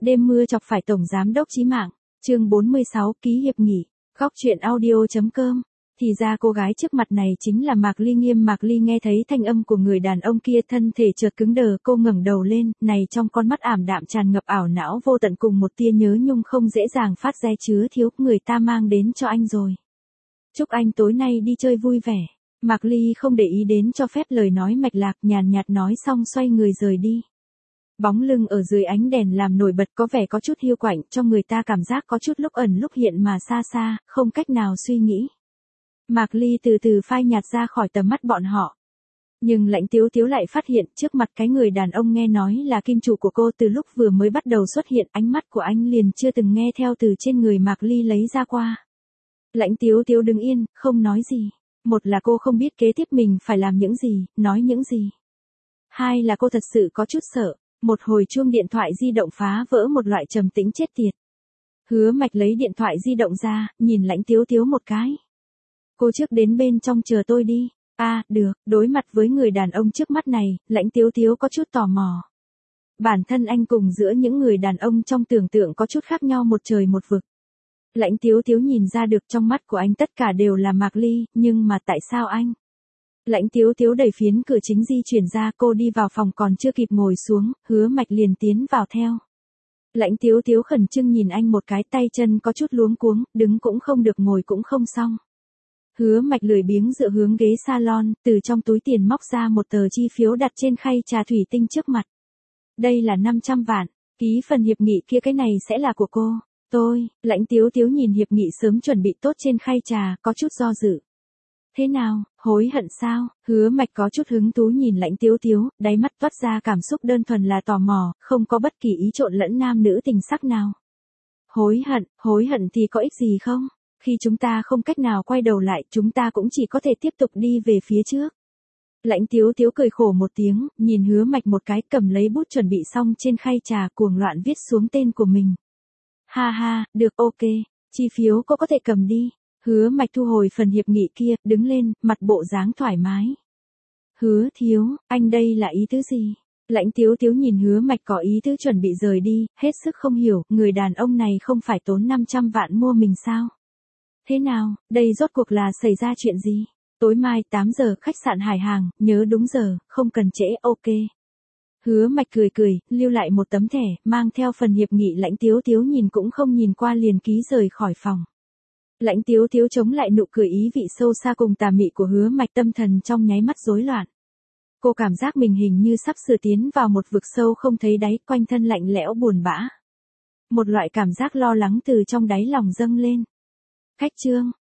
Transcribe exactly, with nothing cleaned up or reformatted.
Đêm mưa chọc phải tổng giám đốc chí mạng. Chương bốn mươi sáu, ký hiệp nghị. Góc truyện audio.com. Thì ra cô gái trước mặt này chính là Mạc Ly. Nghiêm Mạc Ly nghe thấy thanh âm của người đàn ông kia, thân thể chợt cứng đờ, cô ngẩng đầu lên, này trong con mắt ảm đạm tràn ngập ảo não vô tận cùng một tia nhớ nhung không dễ dàng phát ra chứa thiếu, người ta mang đến cho anh rồi. Chúc anh tối nay đi chơi vui vẻ. Mạc Ly không để ý đến cho phép lời nói mạch lạc, nhàn nhạt nói xong xoay người rời đi. Bóng lưng ở dưới ánh đèn làm nổi bật có vẻ có chút hiu quạnh, cho người ta cảm giác có chút lúc ẩn lúc hiện mà xa xa, không cách nào suy nghĩ. Mạc Ly từ từ phai nhạt ra khỏi tầm mắt bọn họ. Nhưng Lãnh Tiếu Tiếu lại phát hiện trước mặt cái người đàn ông nghe nói là kim chủ của cô từ lúc vừa mới bắt đầu xuất hiện, ánh mắt của anh liền chưa từng nghe theo từ trên người Mạc Ly lấy ra qua. Lãnh Tiếu Tiếu đứng yên, không nói gì. Một là cô không biết kế tiếp mình phải làm những gì, nói những gì. Hai là cô thật sự có chút sợ. Một hồi chuông điện thoại di động phá vỡ một loại trầm tĩnh chết tiệt. Hứa Mạch lấy điện thoại di động ra, nhìn Lãnh Tiếu Tiếu một cái. Cô trước đến bên trong chờ tôi đi. A, à, được, đối mặt với người đàn ông trước mắt này, Lãnh Tiếu Tiếu có chút tò mò. Bản thân anh cùng giữa những người đàn ông trong tưởng tượng có chút khác nhau một trời một vực. Lãnh Tiếu Tiếu nhìn ra được trong mắt của anh tất cả đều là Mạc Ly, nhưng mà tại sao anh? Lãnh Tiếu Tiếu đẩy phiến cửa chính di chuyển ra, cô đi vào phòng còn chưa kịp ngồi xuống, Hứa Mạch liền tiến vào theo. Lãnh Tiếu Tiếu khẩn trương nhìn anh một cái, tay chân có chút luống cuống, đứng cũng không được ngồi cũng không xong. Hứa Mạch lười biếng dựa hướng ghế salon, từ trong túi tiền móc ra một tờ chi phiếu đặt trên khay trà thủy tinh trước mặt. Đây là năm trăm vạn, ký phần hiệp nghị kia, cái này sẽ là của cô. Tôi, Lãnh Tiếu Tiếu nhìn hiệp nghị sớm chuẩn bị tốt trên khay trà, có chút do dự. Thế nào, hối hận sao? Hứa Mạch có chút hứng thú nhìn Lãnh Tiếu Tiếu, đáy mắt toát ra cảm xúc đơn thuần là tò mò, không có bất kỳ ý trộn lẫn nam nữ tình sắc nào. Hối hận, hối hận thì có ích gì không? Khi chúng ta không cách nào quay đầu lại, chúng ta cũng chỉ có thể tiếp tục đi về phía trước. Lãnh Tiếu Tiếu cười khổ một tiếng, nhìn Hứa Mạch một cái, cầm lấy bút chuẩn bị xong trên khay trà, cuồng loạn viết xuống tên của mình. Ha ha, được, ok, chi phiếu cô có thể cầm đi. Hứa Mạch thu hồi phần hiệp nghị kia, đứng lên, mặt bộ dáng thoải mái. Hứa Thiếu, anh đây là ý tứ gì? Lãnh Tiếu Tiếu nhìn Hứa Mạch có ý tứ chuẩn bị rời đi, hết sức không hiểu, người đàn ông này không phải tốn năm trăm vạn mua mình sao? Thế nào, đây rốt cuộc là xảy ra chuyện gì? Tối mai tám giờ khách sạn Hải Hàng, nhớ đúng giờ, không cần trễ, ok. Hứa Mạch cười cười, lưu lại một tấm thẻ, mang theo phần hiệp nghị. Lãnh Tiếu Tiếu nhìn cũng không nhìn qua liền ký rời khỏi phòng. Lãnh Tiếu Tiếu chống lại nụ cười ý vị sâu xa cùng tà mị của Hứa Mạch, tâm thần trong nháy mắt rối loạn. Cô cảm giác mình hình như sắp sửa tiến vào một vực sâu không thấy đáy, quanh thân lạnh lẽo buồn bã. Một loại cảm giác lo lắng từ trong đáy lòng dâng lên. Cách chương